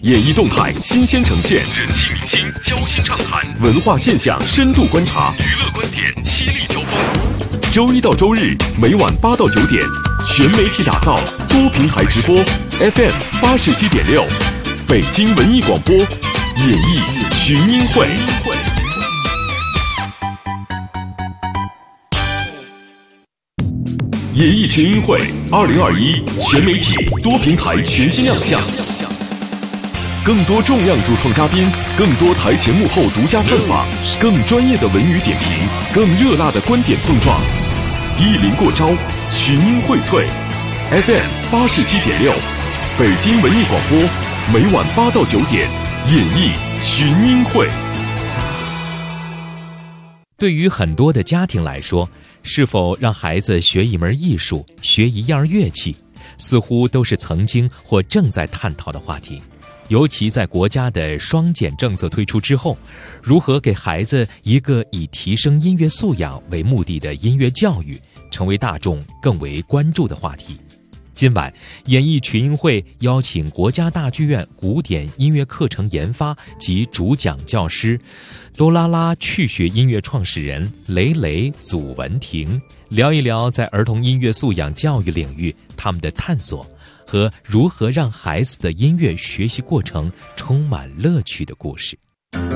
演艺动态新鲜呈现，人气明星交心畅谈，文化现象深度观察，娱乐观点犀利交锋。周一到周日每晚8到9点，全媒体打造，多平台直播 ，FM 87.6，北京文艺广播，演艺群英会。演艺群英会2021全媒体多平台全新亮相，更多重量主创嘉宾，更多台前幕后独家探访，更专业的文娱点评，更热辣的观点碰撞，一临过招，群英荟萃。FM 87.6，北京文艺广播，每晚8到9点，演艺群英会。 对于很多的家庭来说，是否让孩子学一门艺术，学一样乐器，似乎都是曾经或正在探讨的话题。尤其在国家的双减政策推出之后，如何给孩子一个以提升音乐素养为目的的音乐教育，成为大众更为关注的话题。今晚演艺群英会邀请国家大剧院古典音乐课程研发及主讲教师哆啦啦趣学音乐创始人雷雷祖文婷，聊一聊在儿童音乐素养教育领域他们的探索和如何让孩子的音乐学习过程充满乐趣的故事。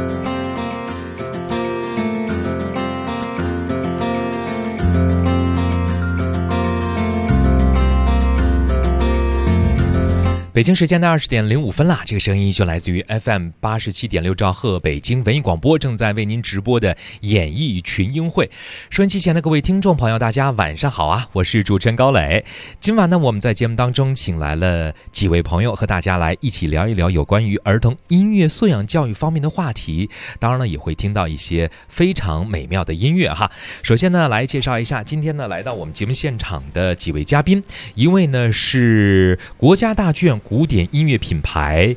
北京时间的20点05分啦，这个声音就来自于 FM 87.6兆赫北京文艺广播，正在为您直播的演艺群英会。收音机前的各位听众朋友，大家晚上好啊！我是主持人高磊。今晚呢，我们在节目当中请来了几位朋友，和大家来一起聊一聊有关于儿童音乐素养教育方面的话题。当然呢，也会听到一些非常美妙的音乐哈。首先呢，来介绍一下今天呢来到我们节目现场的几位嘉宾。一位呢是国家大剧院古典音乐品牌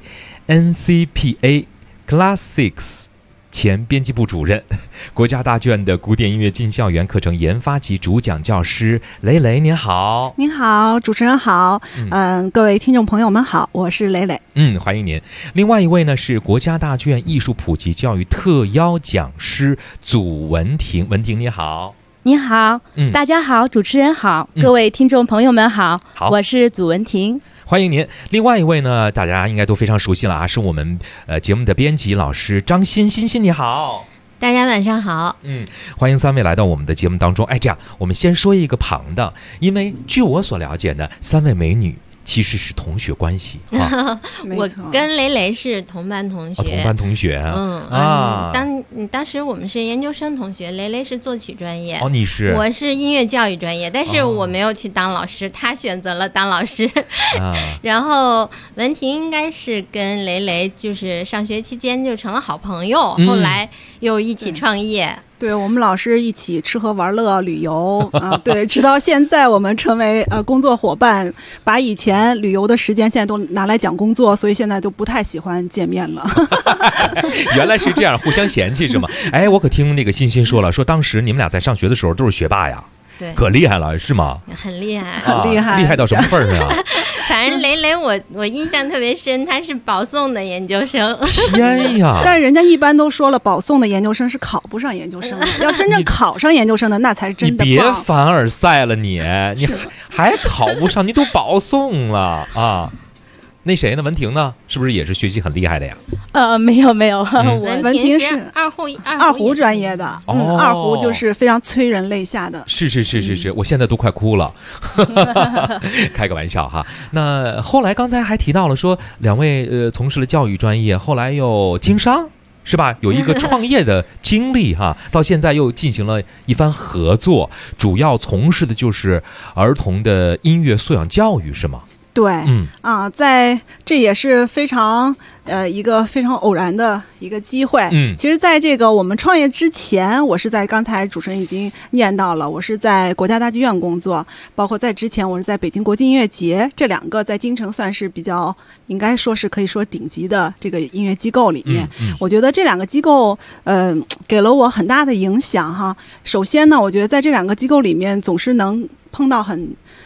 NCPA Classics 前编辑部主任，国家大剧院的古典音乐进校园课程研发及主讲教师雷雷，您好。 您好，主持人好。各位听众朋友们好，我是雷雷。 欢迎您。另外一位呢是国家大剧院艺术普及教育特邀讲师祖文婷，文婷你好。 你好，大家好，主持人好，各位听众朋友们好，我是祖文婷。 欢迎您。另外一位呢，大家应该都非常熟悉了啊，是我们节目的编辑老师张欣，欣欣你好。 大家晚上好。 欢迎三位来到我们的节目当中。这样我们先说一个旁的，因为据我所了解呢，三位美女其实是同学关系我跟雷雷是同班同学。 同班同学。 当时我们是研究生同学，雷雷是作曲专业。 你是？ 我是音乐教育专业，但是我没有去当老师，他选择了当老师。然后文婷应该是跟雷雷就是上学期间就成了好朋友，后来又一起创业。 对，我们老师一起吃喝玩乐旅游对，直到现在我们成为工作伙伴，把以前旅游的时间现在都拿来讲工作，所以现在都不太喜欢见面了。 原来是这样，互相嫌弃是吗？我可听那个欣欣说了，说当时你们俩在上学的时候都是学霸呀。 对， 可厉害了是吗？ 很厉害， 很厉害， 厉害到什么份儿上啊？ 反正雷雷我印象特别深，他是保送的研究生。 天呀！ 但是人家一般都说了，保送的研究生是考不上研究生的，要真正考上研究生的那才是真的棒。 你别凡尔赛了你还考不上，你都保送了啊！那谁呢？文婷呢？是不是也是学习很厉害的呀？ 没有， 文婷是二胡专业的。二胡就是非常催人泪下的。 是，我现在都快哭了。开个玩笑哈。那后来刚才还提到了说，两位从事了教育专业，后来又经商。是吧？有一个创业的经历哈，到现在又进行了一番合作，主要从事的就是儿童的音乐素养教育，是吗？ 对，在这也是非常一个非常偶然的一个机会。其实在这个我们创业之前，我是在刚才主持人已经念到了，我是在国家大剧院工作，包括在之前我是在北京国际音乐节，这两个在京城算是比较应该说是可以说顶级的这个音乐机构里面。我觉得这两个机构给了我很大的影响哈。首先呢，我觉得在这两个机构里面总是能碰到很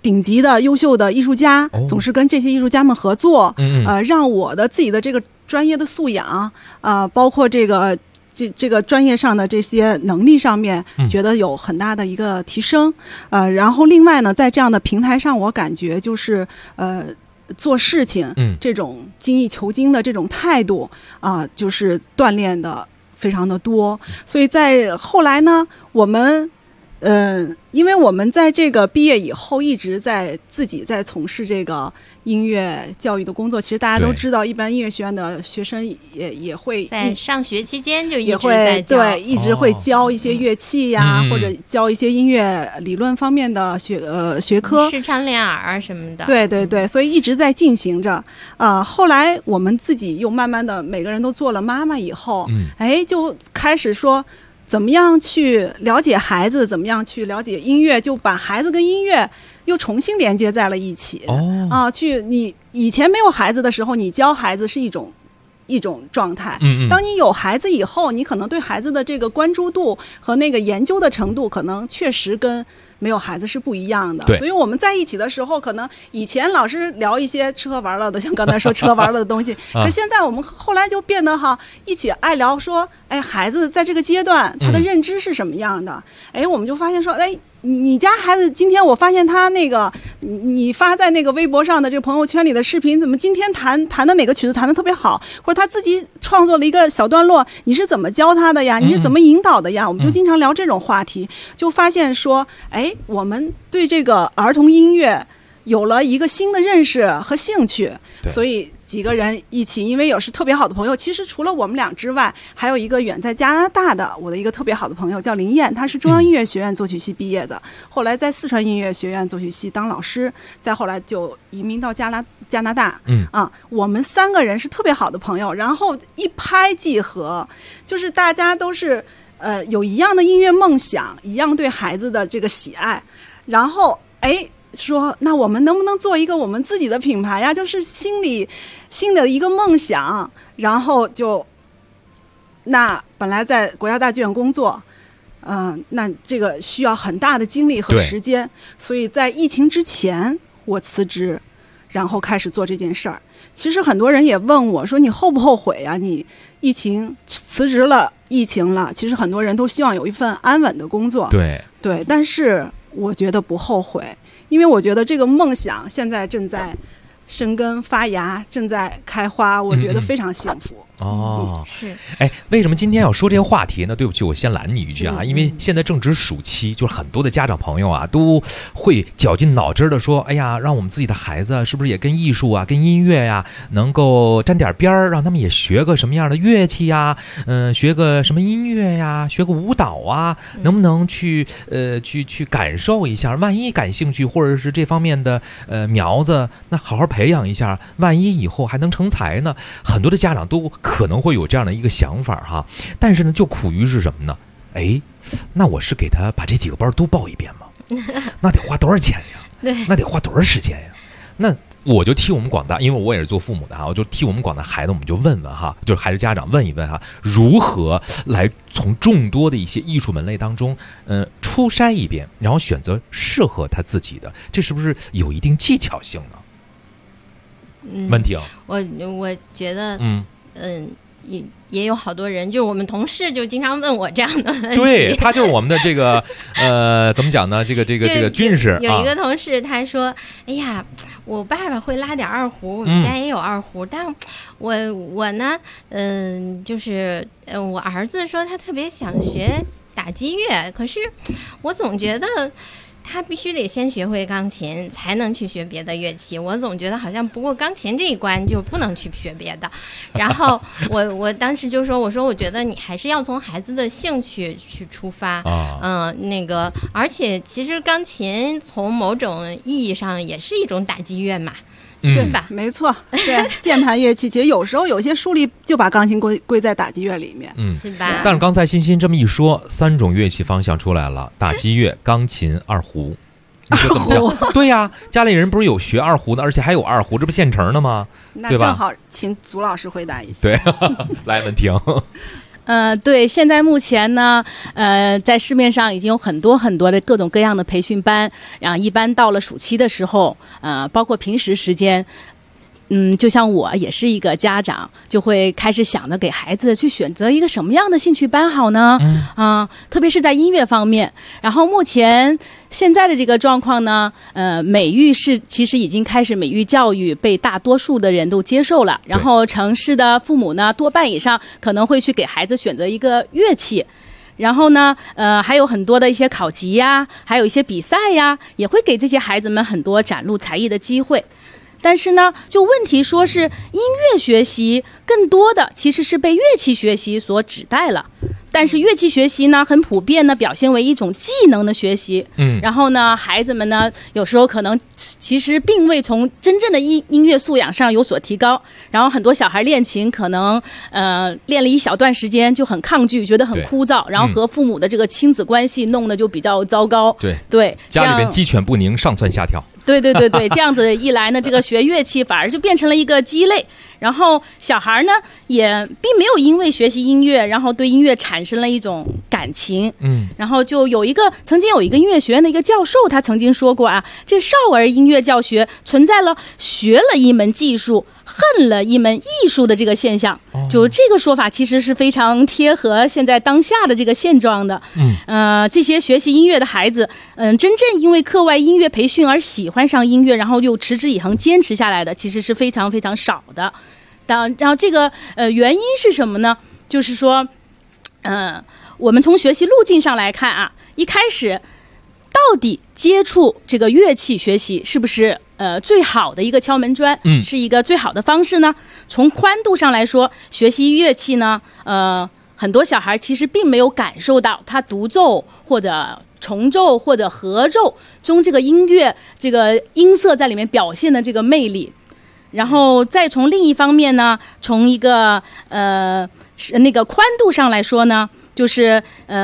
顶级的优秀的艺术家，总是跟这些艺术家们合作，让我的自己的这个专业的素养，包括这个专业上的这些能力上面，觉得有很大的一个提升。然后另外呢，在这样的平台上，我感觉就是做事情，这种精益求精的这种态度就是锻炼的非常的多。所以在后来呢，我们因为我们在这个毕业以后一直自己在从事这个音乐教育的工作。其实大家都知道，一般音乐学院的学生也会在上学期间就一直在教， 对，一直会教一些乐器呀，或者教一些音乐理论方面的学科， 视唱练耳啊什么的。 对对对，所以一直在进行着。后来我们自己又慢慢的每个人都做了妈妈以后，就开始说，怎么样去了解孩子，怎么样去了解音乐，就把孩子跟音乐又重新连接在了一起。你以前没有孩子的时候，你教孩子是一种状态，当你有孩子以后，你可能对孩子的这个关注度和那个研究的程度，可能确实跟没有孩子是不一样的。所以我们在一起的时候，可能以前老是聊一些吃喝玩乐的，像刚才说吃喝玩乐的东西，可现在我们后来就变得一起爱聊说，孩子在这个阶段他的认知是什么样的。我们就发现说，你家孩子今天我发现他那个你发在那个微博上的这个朋友圈里的视频，怎么今天弹的哪个曲子弹得特别好，或者他自己创作了一个小段落，你是怎么教他的呀？你是怎么引导的呀？我们就经常聊这种话题，就发现说，我们对这个儿童音乐有了一个新的认识和兴趣。所以几个人一起，因为有是特别好的朋友，其实除了我们俩之外，还有一个远在加拿大的我的一个特别好的朋友叫林燕，她是中央音乐学院作曲系毕业的，后来在四川音乐学院作曲系当老师，再后来就移民到加拿大。我们3个人是特别好的朋友，然后一拍即合，就是大家都是有一样的音乐梦想，一样对孩子的这个喜爱，然后说那我们能不能做一个我们自己的品牌呀？就是心的一个梦想。然后那本来在国家大剧院工作，那这个需要很大的精力和时间，所以在疫情之前我辞职，然后开始做这件事儿。其实很多人也问我说，你后不后悔呀？你疫情辞职了，疫情了，其实很多人都希望有一份安稳的工作。对，但是我觉得不后悔，因为我觉得这个梦想现在正在生根发芽，正在开花，我觉得非常幸福。 是。 为什么今天要说这个话题呢？对不起，我先拦你一句啊，因为现在正值暑期，就是很多的家长朋友啊，都会绞尽脑汁的说，让我们自己的孩子是不是也跟艺术啊、跟音乐呀，能够沾点边儿，让他们也学个什么样的乐器呀，学个什么音乐呀，学个舞蹈啊，能不能去感受一下？万一感兴趣或者是这方面的苗子，那好好培养一下，万一以后还能成才呢？很多的家长都可能会有这样的一个想法哈，但是呢，就苦于是什么呢？那我是给他把这几个班都报一遍吗？那得花多少钱呀？ 对， 那得花多少时间呀？那我就替我们广大，因为我也是做父母的我就替我们广大孩子，我们就问问就是孩子家长问一问如何来从众多的一些艺术门类当中，初筛一遍，然后选择适合他自己的，这是不是有一定技巧性呢？问题我觉得，也有好多人，就是我们同事就经常问我这样的问题。 对，他就是我们的这个怎么讲呢？这个军师有一个同事他说：“哎呀，我爸爸会拉点二胡，我们家也有二胡，但我呢，就是我儿子说他特别想学打击乐，可是我总觉得。”他必须得先学会钢琴才能去学别的乐器，我总觉得好像不过钢琴这一关就不能去学别的。然后我当时就说，我觉得你还是要从孩子的兴趣去出发，而且其实钢琴从某种意义上也是一种打击乐嘛。是吧？ 没错，对，键盘乐器其实有时候有些书里就把钢琴归在打击乐里面， 是吧？ 但是刚才欣欣这么一说，3种乐器方向出来了：打击乐、钢琴、二胡。你说怎么样？对呀，家里人不是有学二胡的，而且还有二胡，这不现成的吗？ 那正好请祖老师回答一下。 对，来文婷。 对，现在目前呢，在市面上已经有很多的各种各样的培训班，然后一般到了暑期的时候，包括平时时间。就像我也是一个家长，就会开始想着给孩子去选择一个什么样的兴趣班好呢？特别是在音乐方面。然后目前现在的这个状况呢，美育其实已经开始美育教育被大多数的人都接受了。然后城市的父母呢，多半以上可能会去给孩子选择一个乐器。然后呢，还有很多的一些考级呀，还有一些比赛呀，也会给这些孩子们很多展露才艺的机会。但是呢，就问题说是音乐学习更多的其实是被乐器学习所指代了。但是乐器学习呢，很普遍的表现为一种技能的学习。然后呢，孩子们呢，有时候可能其实并未从真正的音乐素养上有所提高。然后很多小孩练琴可能练了一小段时间就很抗拒，觉得很枯燥，然后和父母的这个亲子关系弄得就比较糟糕。对， 家里边鸡犬不宁，上蹿下跳。 对，这样子一来呢，这个学乐器反而就变成了一个鸡肋。然后小孩呢，也并没有因为学习音乐，然后对音乐产生了一种感情。然后就曾经有一个音乐学院的一个教授，他曾经说过啊，这少儿音乐教学存在了学了一门技术，恨了一门艺术的这个现象。就这个说法其实是非常贴合现在当下的这个现状的。这些学习音乐的孩子，真正因为课外音乐培训而喜欢上音乐，然后又持之以恒坚持下来的，其实是非常非常少的。然后这个原因是什么呢？就是说，我们从学习路径上来看啊，一开始到底接触这个乐器学习是不是最好的一个敲门砖，是一个最好的方式呢？从宽度上来说，学习乐器呢，很多小孩其实并没有感受到他独奏或者重奏或者合奏中这个音乐这个音色在里面表现的这个魅力。然后再从另一方面呢，从一个那个宽度上来说呢，就是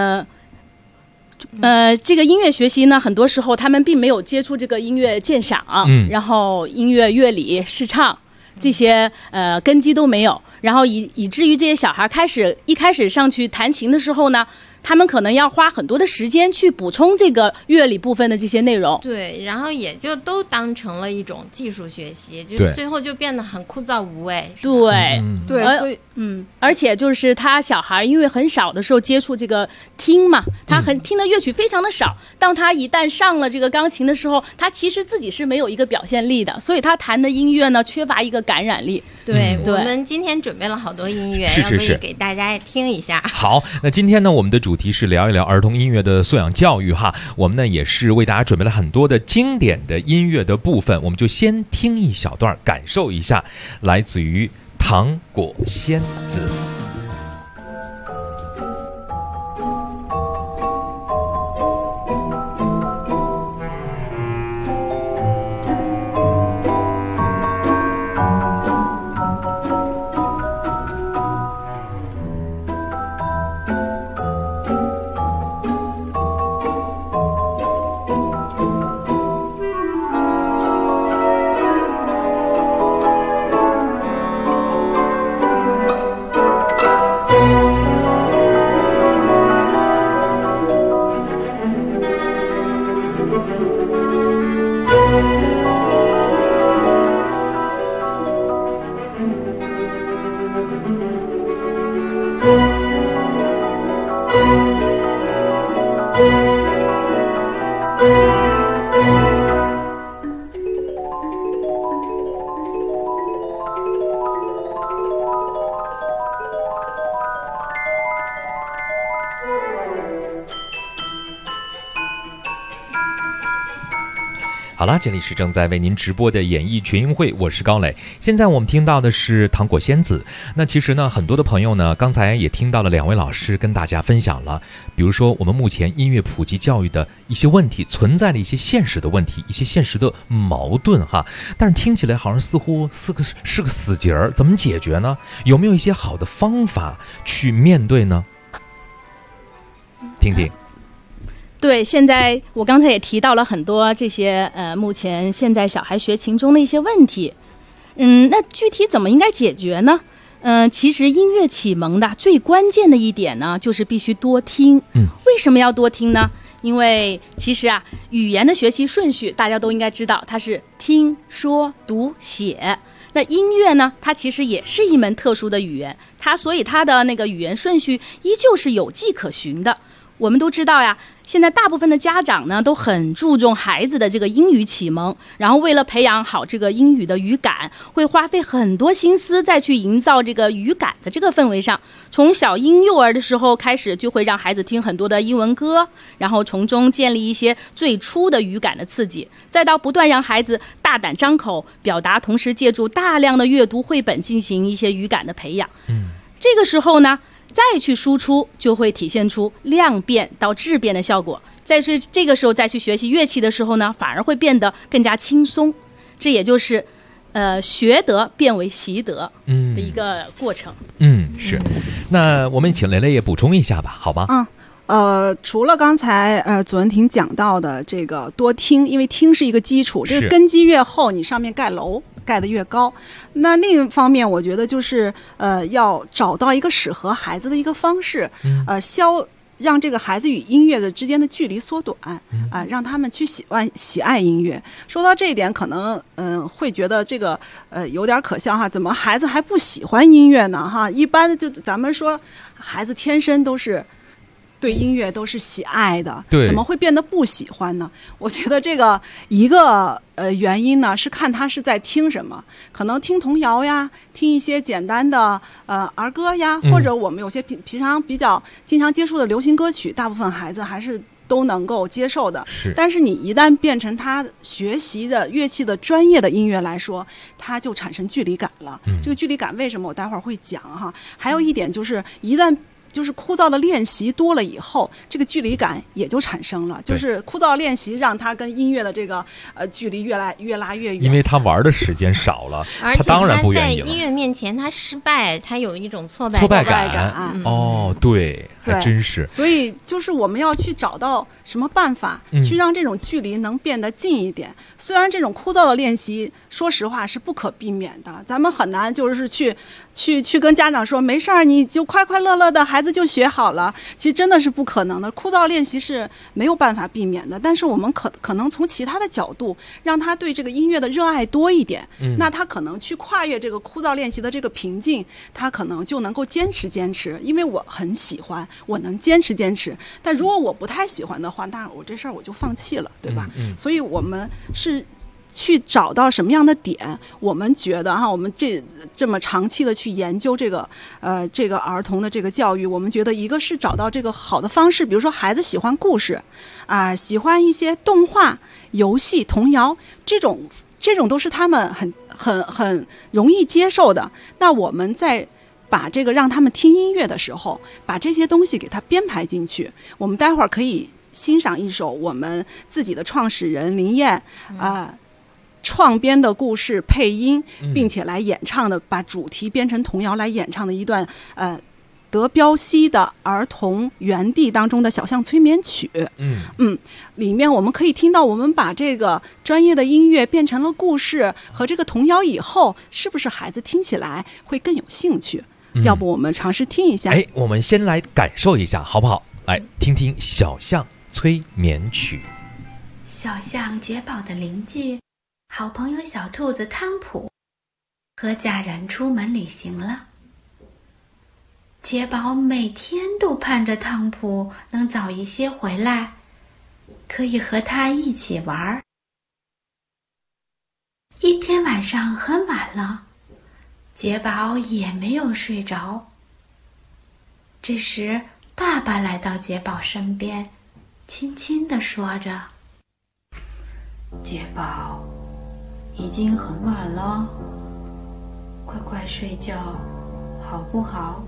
这个音乐学习呢，很多时候他们并没有接触这个音乐鉴赏，然后音乐乐理视唱这些根基都没有，然后以至于这些小孩一开始上去弹琴的时候呢，他们可能要花很多的时间去补充这个乐理部分的这些内容。 对，然后也就都当成了一种技术学习，就最后就变得很枯燥无味。 对，所以而且就是他小孩因为很少的时候接触这个听嘛，他听的乐曲非常的少。当他一旦上了这个钢琴的时候，他其实自己是没有一个表现力的，所以他弹的音乐呢缺乏一个感染力。 对，我们今天准备了好多音乐，要不也给大家听一下。 好，那今天呢，我们的主题是聊一聊儿童音乐的素养教育哈。我们呢也是为大家准备了很多的经典的音乐的部分，我们就先听一小段，感受一下，来自于糖果仙子。好了，这里是正在为您直播的演艺群英会，我是高磊。现在我们听到的是糖果仙子。那其实呢，很多的朋友呢，刚才也听到了两位老师跟大家分享了，比如说我们目前音乐普及教育的一些问题，存在了一些现实的问题，一些现实的矛盾哈。但是听起来好像似乎是个死结儿，怎么解决呢？有没有一些好的方法去面对呢？听听。 对，现在我刚才也提到了很多这些目前现在小孩学琴中的一些问题。那具体怎么应该解决呢？ 其实音乐启蒙的最关键的一点呢，就是必须多听。为什么要多听呢？因为其实啊，语言的学习顺序大家都应该知道，它是听说读写。那音乐呢，它其实也是一门特殊的语言，所以它的那个语言顺序依旧是有迹可循的。我们都知道呀，现在大部分的家长呢都很注重孩子的这个英语启蒙，然后为了培养好这个英语的语感，会花费很多心思再去营造这个语感的这个氛围上。从小婴幼儿的时候开始，就会让孩子听很多的英文歌，然后从中建立一些最初的语感的刺激，再到不断让孩子大胆张口表达，同时借助大量的阅读绘本进行一些语感的培养。这个时候呢，再去输出，就会体现出量变到质变的效果。这个时候再去学习乐器的时候呢，反而会变得更加轻松。这也就是学得变为习得的一个过程。 是。那我们请蕾蕾也补充一下吧，好吗？ 除了刚才左文婷讲到的这个多听，因为听是一个基础，这个根基越厚，你上面盖楼盖得越高。那另一方面，我觉得就是要找到一个适合孩子的一个方式，让这个孩子与音乐的之间的距离缩短，让他们去喜爱音乐。说到这一点，可能会觉得这个有点可笑哈，怎么孩子还不喜欢音乐呢？哈，一般就咱们说孩子天生都是对音乐都是喜爱的，怎么会变得不喜欢呢？我觉得这个一个原因呢，是看他是在听什么，可能听童谣呀，听一些简单的儿歌呀，或者我们有些平常比较经常接触的流行歌曲，大部分孩子还是都能够接受的。但是你一旦变成他学习的乐器的专业的音乐来说，他就产生距离感了。这个距离感为什么我待会儿会讲哈。还有一点就是一旦就是枯燥的练习多了以后，这个距离感也就产生了。就是枯燥的练习让他跟音乐的这个距离越拉越远， 因为他玩的时间少了，他当然不愿意了。 而且他在音乐面前他失败，他有一种挫败感。对，还真是。 所以就是我们要去找到什么办法，去让这种距离能变得近一点。虽然这种枯燥的练习，说实话是不可避免的，咱们很难就是去跟家长说没事儿，你就快快乐乐的，孩子就学好了。其实真的是不可能的，枯燥练习是没有办法避免的。但是我们可能从其他的角度，让他对这个音乐的热爱多一点，那他可能去跨越这个枯燥练习的这个瓶颈，他可能就能够坚持。因为我很喜欢，我能坚持。但如果我不太喜欢的话，那我这事儿我就放弃了，对吧？所以我们是去找到什么样的点，我们觉得哈，我们这么长期的去研究这个儿童的这个教育，我们觉得一个是找到这个好的方式，比如说孩子喜欢故事喜欢一些动画、游戏、童谣，这种都是他们很容易接受的。那我们在把这个让他们听音乐的时候，把这些东西给他编排进去。我们待会儿可以欣赏一首我们自己的创始人林燕创编的故事配音，并且来演唱的，把主题编成童谣来演唱的一段德彪西的儿童园地当中的小象催眠曲。里面我们可以听到，我们把这个专业的音乐变成了故事和这个童谣以后，是不是孩子听起来会更有兴趣？要不我们尝试听一下？ 我们先来感受一下好不好？来听听小象催眠曲。 小象杰宝的邻居，好朋友小兔子汤普和家人出门旅行了。杰宝每天都盼着汤普能早一些回来，可以和他一起玩。一天晚上很晚了，杰宝也没有睡着。这时爸爸来到杰宝身边，轻轻地说着：杰宝，已经很晚了，快快睡觉好不好？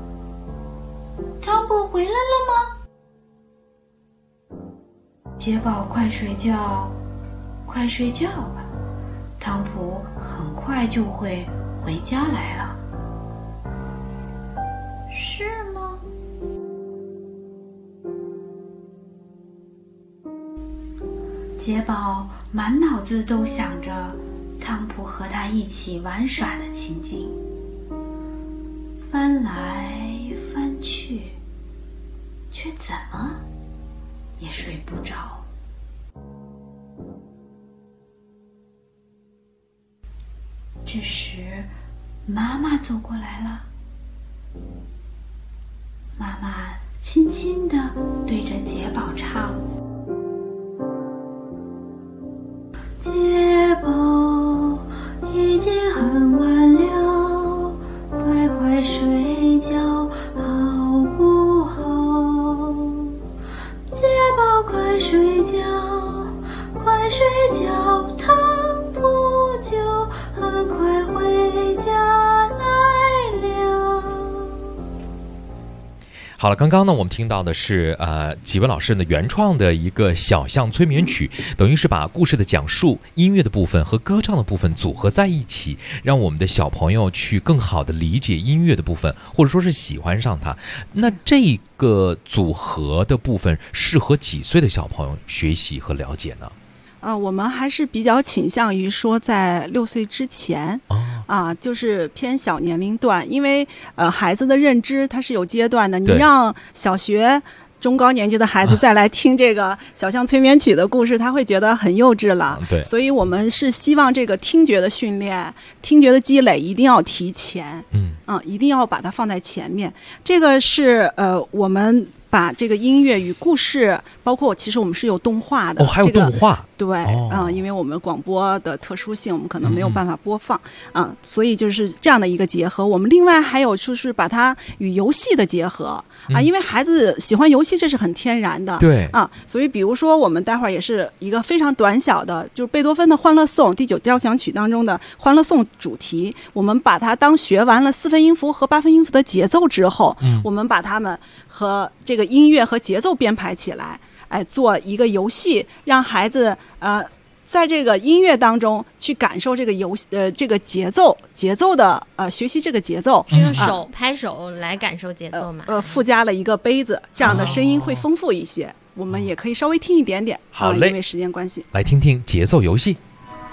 汤普回来了吗？杰宝，快睡觉，快睡觉吧，汤普很快就会回家来了。是吗？杰宝满脑子都想着汤普和他一起玩耍的情景。 翻来翻去，却怎么也睡不着。这时妈妈走过来了，妈妈轻轻地对着杰宝唱：杰宝，已经很晚了，快快睡觉好不好？杰宝，快睡觉，快睡觉，汤普就很快回家来了。 好了，刚刚呢，我们听到的是几位老师的原创的一个小象催眠曲，等于是把故事的讲述、音乐的部分和歌唱的部分组合在一起，让我们的小朋友去更好的理解音乐的部分，或者说是喜欢上它。那这个组合的部分适合几岁的小朋友学习和了解呢？ 我们还是比较倾向于说在6岁之前。就是偏小年龄段，因为孩子的认知它是有阶段的，你让小学中高年级的孩子再来听这个小象催眠曲的故事，他会觉得很幼稚了。 对， 所以我们是希望这个听觉的训练、听觉的积累一定要提前，一定要把它放在前面。这个是我们把这个音乐与故事，包括其实我们是有动画的， 还有动画。 对，因为我们广播的特殊性，我们可能没有办法播放，所以就是这样的一个结合。我们另外还有就是把它与游戏的结合因为孩子喜欢游戏，这是很天然的。 对所以比如说我们待会儿也是一个非常短小的，就是贝多芬的《欢乐颂》第9交响曲当中的《欢乐颂》主题，我们把它当学完了4分音符和8分音符的节奏之后，我们把它们和这个音乐和节奏编排起来。做一个游戏，让孩子在这个音乐当中去感受这个这个节奏的学习这个节奏， 用手拍手来感受节奏嘛。 附加了一个杯子，这样的声音会丰富一些。我们也可以稍微听一点点， 好嘞， 因为时间关系， 来听听节奏游戏。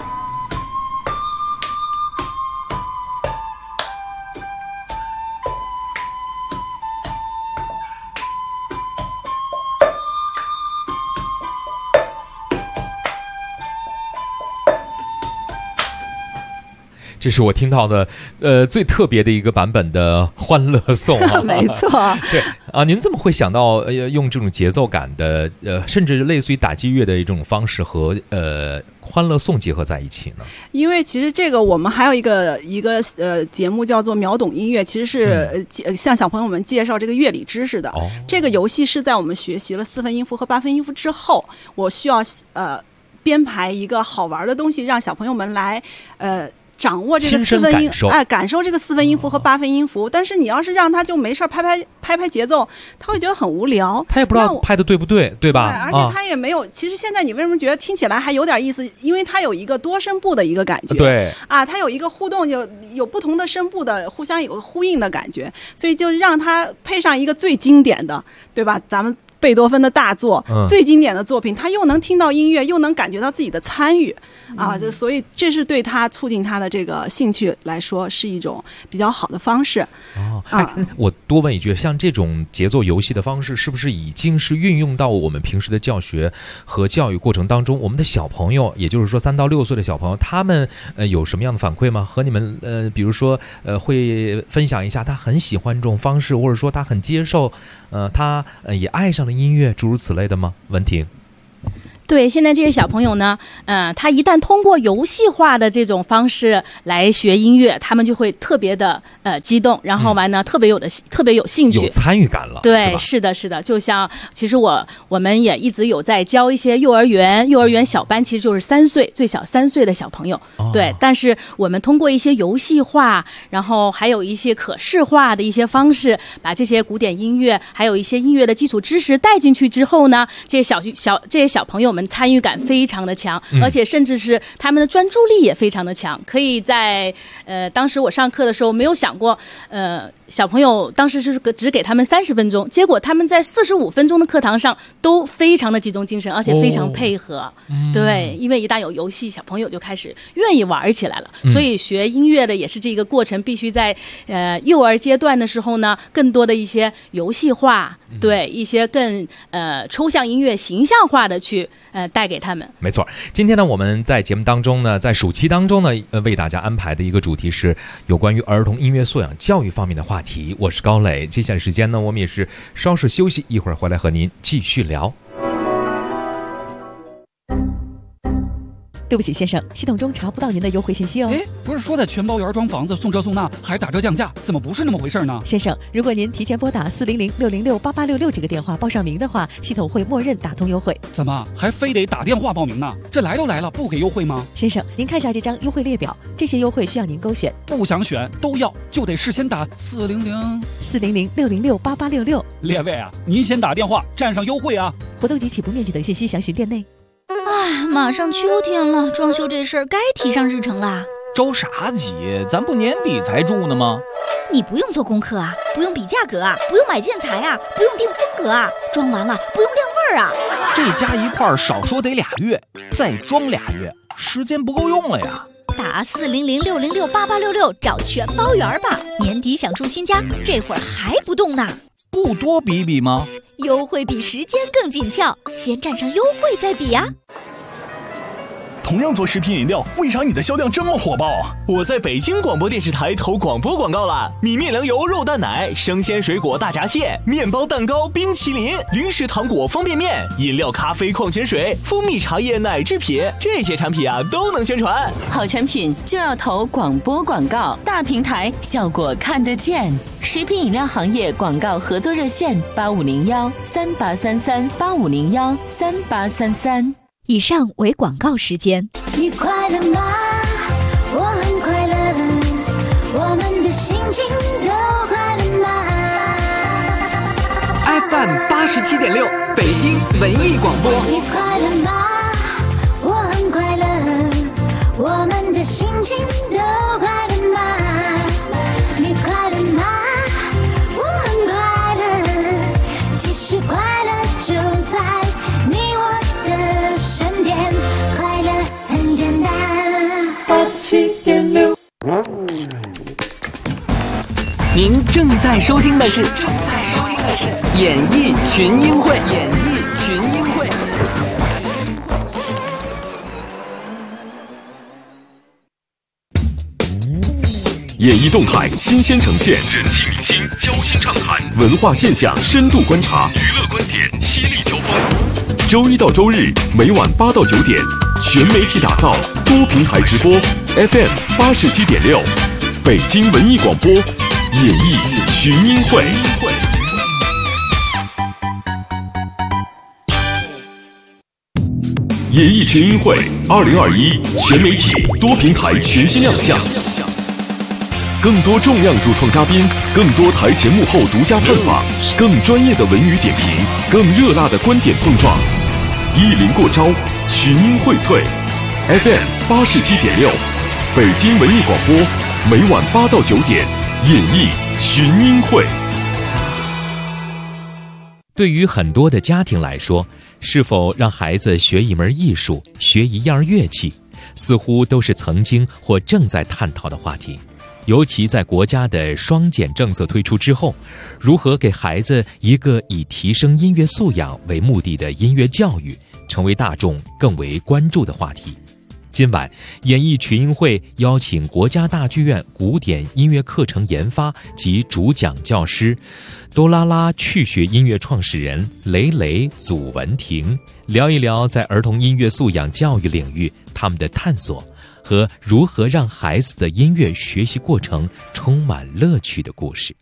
这是我听到的最特别的一个版本的《欢乐颂》 没错。 对您怎么会想到用这种节奏感的甚至类似于打击乐的一种方式和欢乐颂结合在一起呢？ 因为其实这个我们还有一个节目叫做秒懂音乐，其实是向小朋友们介绍这个乐理知识的。这个游戏是在我们学习了4分音符和8分音符之后，我需要编排一个好玩的东西，让小朋友们来掌握这个4分音，感受这个4分音符和8分音符。但是你要是让他就没事拍节奏，他会觉得很无聊， 他也不知道拍的对不对，对吧？ 而且他也没有。其实现在你为什么觉得听起来还有点意思？因为它有一个多声部的一个感觉， 对它有一个互动，有不同的声部的互相有个呼应的感觉，所以就让它配上一个最经典的，对吧？咱们贝多芬的大作，最经典的作品，他又能听到音乐，又能感觉到自己的参与所以这是对他促进他的这个兴趣来说是一种比较好的方式。 我多问一句，像这种节奏游戏的方式，是不是已经是运用到我们平时的教学和教育过程当中？我们的小朋友，也就是说3到6岁的小朋友，他们有什么样的反馈吗？和你们比如说会分享一下他很喜欢这种方式，或者说他很接受他也爱上了音乐，诸如此类的吗？文婷。 对，现在这些小朋友呢，他一旦通过游戏化的这种方式来学音乐，他们就会特别的激动，然后完呢，特别有兴趣， 有参与感了。 对，是的，是的。就像其实我们也一直有在教一些幼儿园小班，其实就是3岁，最小3岁的小朋友。对，但是我们通过一些游戏化，然后还有一些可视化的一些方式，把这些古典音乐还有一些音乐的基础知识带进去之后呢，这些小朋友们们参与感非常的强，而且甚至是他们的专注力也非常的强，可以在当时我上课的时候没有想过，小朋友当时是只给他们30分钟，结果他们在45分钟的课堂上都非常的集中精神，而且非常配合。对，因为一旦有游戏，小朋友就开始愿意玩起来了。所以学音乐的也是这个过程，必须在幼儿阶段的时候呢，更多的一些游戏化，对一些更抽象音乐形象化的去带给他们。 没错，今天呢我们在节目当中呢，在暑期当中呢，为大家安排的一个主题是有关于儿童音乐素养教育方面的话题。我是高磊，接下来时间呢，我们也是稍事休息，一会儿回来和您继续聊。 对不起先生，系统中查不到您的优惠信息哦。 不是说的全包圆装房子送这送那还打折降价，怎么不是那么回事呢？ 先生，如果您提前拨打400-606-8866这个电话报上名的话，系统会默认打通优惠。 怎么还非得打电话报名呢？这来都来了，不给优惠吗？ 先生，您看一下这张优惠列表，这些优惠需要您勾选。 不想选都要，就得事先打 400-606-8866。 列位啊，您先打电话占上优惠啊！ 活动及起步面积等信息详询店内。 马上秋天了，装修这事儿该提上日程啦。 着啥急？咱不年底才住呢吗？ 你不用做功课啊，不用比价格啊，不用买建材啊，不用定风格啊，装完了不用晾味儿啊。 这加一块少说得2月，再装2月，时间不够用了呀。 打400-606-8866找全包圆吧。年底想住新家，这会儿还不动呢？ 不多比比吗？ 优惠比时间更紧俏，先占上优惠再比呀。 同样做食品饮料，为啥你的销量这么火爆啊？ 我在北京广播电视台投广播广告了，米面粮油肉蛋奶、生鲜水果大闸蟹、面包蛋糕、冰淇淋、零食糖果方便面、饮料咖啡矿泉水、蜂蜜茶叶奶制品，这些产品啊都能宣传。 好产品就要投广播广告，大平台效果看得见。食品饮料行业广告合作热线8501-3833-8501-3833。 以上为广告时间。 你快乐吗？我很快乐，我们的心情都快乐吗？ FM 87.6北京文艺广播。 你快乐吗？我很快乐，我们的心情都快乐吗？你快乐吗？我很快乐，其实快乐就在你我的身边，快乐很简单。87.6。 您正在收听的是演艺群英会。 演艺动态新鲜呈现，人气明星交心畅谈，文化现象深度观察，娱乐观点犀利交锋。周一到周日每晚8到9点，全媒体打造，多平台直播 FM 87.6，北京文艺广播，演艺群英会。演艺群英会2021全媒体多平台全新亮相。更多重量主创嘉宾，更多台前幕后独家探访，更专业的文娱点评，更热辣的观点碰撞，一临过招，群英荟萃。FM 87.6，北京文艺广播，每晚8到9点，演艺群英会。 对于很多的家庭来说，是否让孩子学一门艺术，学一样乐器，似乎都是曾经或正在探讨的话题。尤其在国家的双减政策推出之后，如何给孩子一个以提升音乐素养为目的的音乐教育，成为大众更为关注的话题。今晚演艺群英会邀请国家大剧院古典音乐课程研发及主讲教师哆啦啦趣学音乐创始人雷雷祖文婷，聊一聊在儿童音乐素养教育领域他们的探索和如何让孩子的音乐学习过程充满乐趣的故事。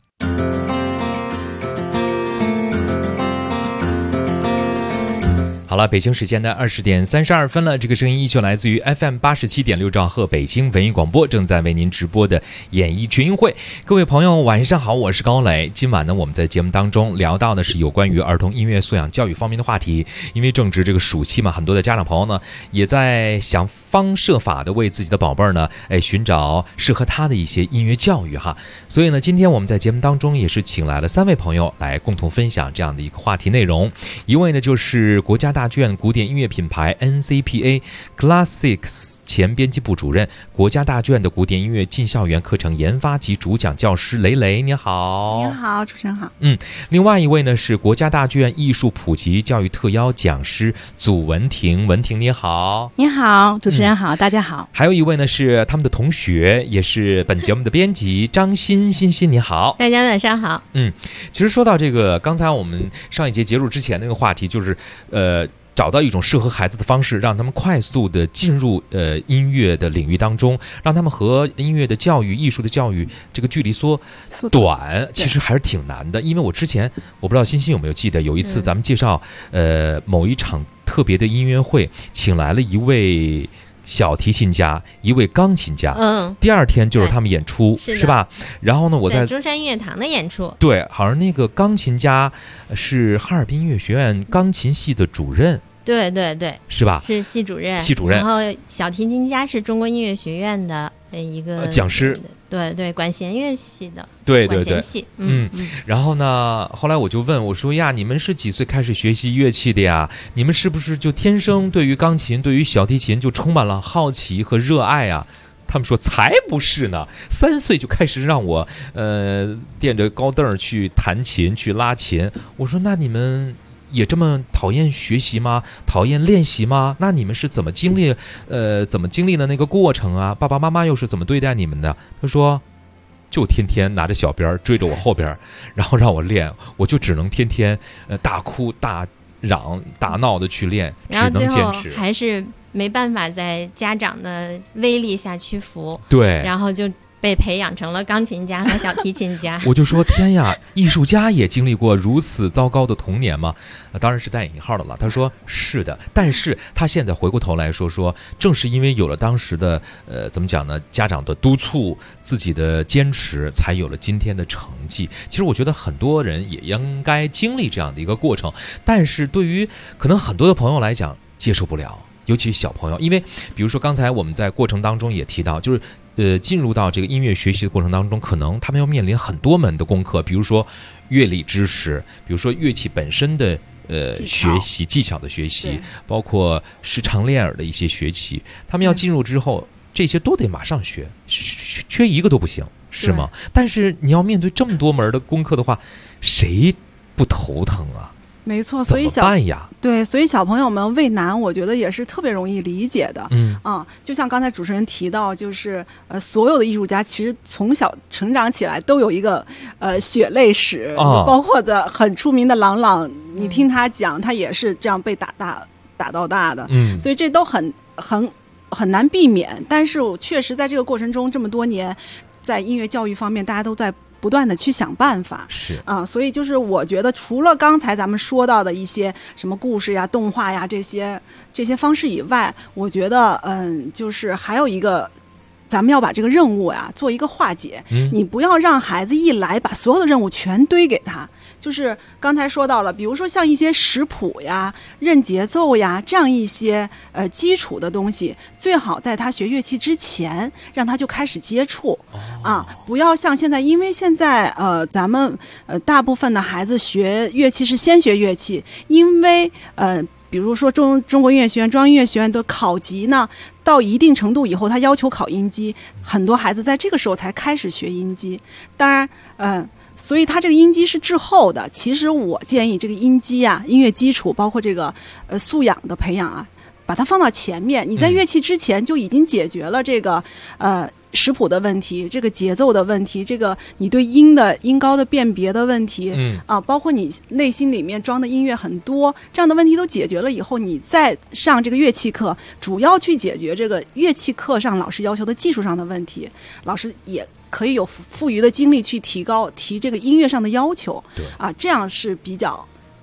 好了，北京时间的20点32分了。这个声音依旧来自于 FM 87.6兆赫北京文艺广播，正在为您直播的演艺群英会。各位朋友，晚上好，我是高磊。今晚呢，我们在节目当中聊到的是有关于儿童音乐素养教育方面的话题。因为正值这个暑期嘛，很多的家长朋友呢，也在想方设法的为自己的宝贝儿呢，寻找适合他的一些音乐教育哈。所以呢，今天我们在节目当中也是请来了3位朋友来共同分享这样的一个话题内容。一位呢，就是国家大剧院古典音乐品牌 NCPA Classics 前编辑部主任，国家大剧院的古典音乐进校园课程研发及主讲教师雷雷，你好。 你好，主持人好。 另外一位呢是国家大剧院艺术普及教育特邀讲师祖文婷，文婷你好。 你好，主持人好，大家好。 还有一位呢是他们的同学，也是本节目的编辑张欣，欣欣你好。 大家晚上好。 其实说到这个，刚才我们上一节结束之前那个话题，就是找到一种适合孩子的方式，让他们快速的进入音乐的领域当中，让他们和音乐的教育、艺术的教育这个距离缩短，其实还是挺难的。因为我之前我不知道欣欣有没有记得，有一次咱们介绍某一场特别的音乐会，请来了一位小提琴家，一位钢琴家，第二天就是他们演出，是吧？然后呢，我在中山音乐堂的演出， 对，好像那个钢琴家是哈尔滨音乐学院钢琴系的主任， 对对对， 是吧？ 是系主任，然后小提琴家是中国音乐学院的一个讲师， 对对，管弦乐系的， 对对对， 然后呢，后来我就问我说呀，你们是几岁开始学习乐器的呀？你们是不是就天生对于钢琴、对于小提琴就充满了好奇和热爱啊？他们说才不是呢，3岁就开始让我垫着高凳去弹琴、去拉琴。我说那你们也这么讨厌学习吗？讨厌练习吗？那你们是怎么经历的那个过程啊？爸爸妈妈又是怎么对待你们的？他说就天天拿着小鞭追着我后边，然后让我练，我就只能天天大哭大嚷大闹的去练，只能坚持。 然后最后还是没办法在家长的威力下屈服， 对， 然后就被培养成了钢琴家和小提琴家。 我就说天呀，艺术家也经历过如此糟糕的童年吗？当然是带引号的了。他说是的，但是他现在回过头来说正是因为有了当时的怎么讲呢，家长的督促，自己的坚持，才有了今天的成绩。其实我觉得很多人也应该经历这样的一个过程，但是对于可能很多的朋友来讲接受不了，尤其是小朋友。因为比如说刚才我们在过程当中也提到，就是进入到这个音乐学习的过程当中，可能他们要面临很多门的功课，比如说乐理知识，比如说乐器本身的学习技巧的学习，包括时常练耳的一些学习，他们要进入之后，这些都得马上学，缺一个都不行，是吗？但是你要面对这么多门的功课的话，谁不头疼啊？ 没错，所以所以小朋友们畏难，我觉得也是特别容易理解的。就像刚才主持人提到，就是所有的艺术家其实从小成长起来都有一个血泪史，包括的很出名的郎朗，你听他讲，他也是这样被打到大的。所以这都很难避免。但是确实在这个过程中，这么多年，在音乐教育方面，大家都在不断的去想办法， 是所以就是我觉得除了刚才咱们说到的一些什么故事呀、动画呀这些方式以外，我觉得就是还有一个，咱们要把这个任务呀做一个化解。你不要让孩子一来把所有的任务全堆给他。就是刚才说到了，比如说像一些识谱呀、认节奏呀这样一些基础的东西，最好在他学乐器之前让他就开始接触。不要像现在，因为现在咱们大部分的孩子学乐器是先学乐器，因为比如说中国音乐学院、中央音乐学院的考级呢，到一定程度以后，他要求考音基，很多孩子在这个时候才开始学音基。当然，所以他这个音基是滞后的。其实我建议这个音基啊、音乐基础，包括这个素养的培养啊，把它放到前面。你在乐器之前就已经解决了这个识谱的问题，这个节奏的问题，这个你对音高的辨别的问题，包括你内心里面装的音乐很多，这样的问题都解决了以后，你再上这个乐器课，主要去解决这个乐器课上老师要求的技术上的问题，老师也可以有富余的精力去提这个音乐上的要求。这样是比较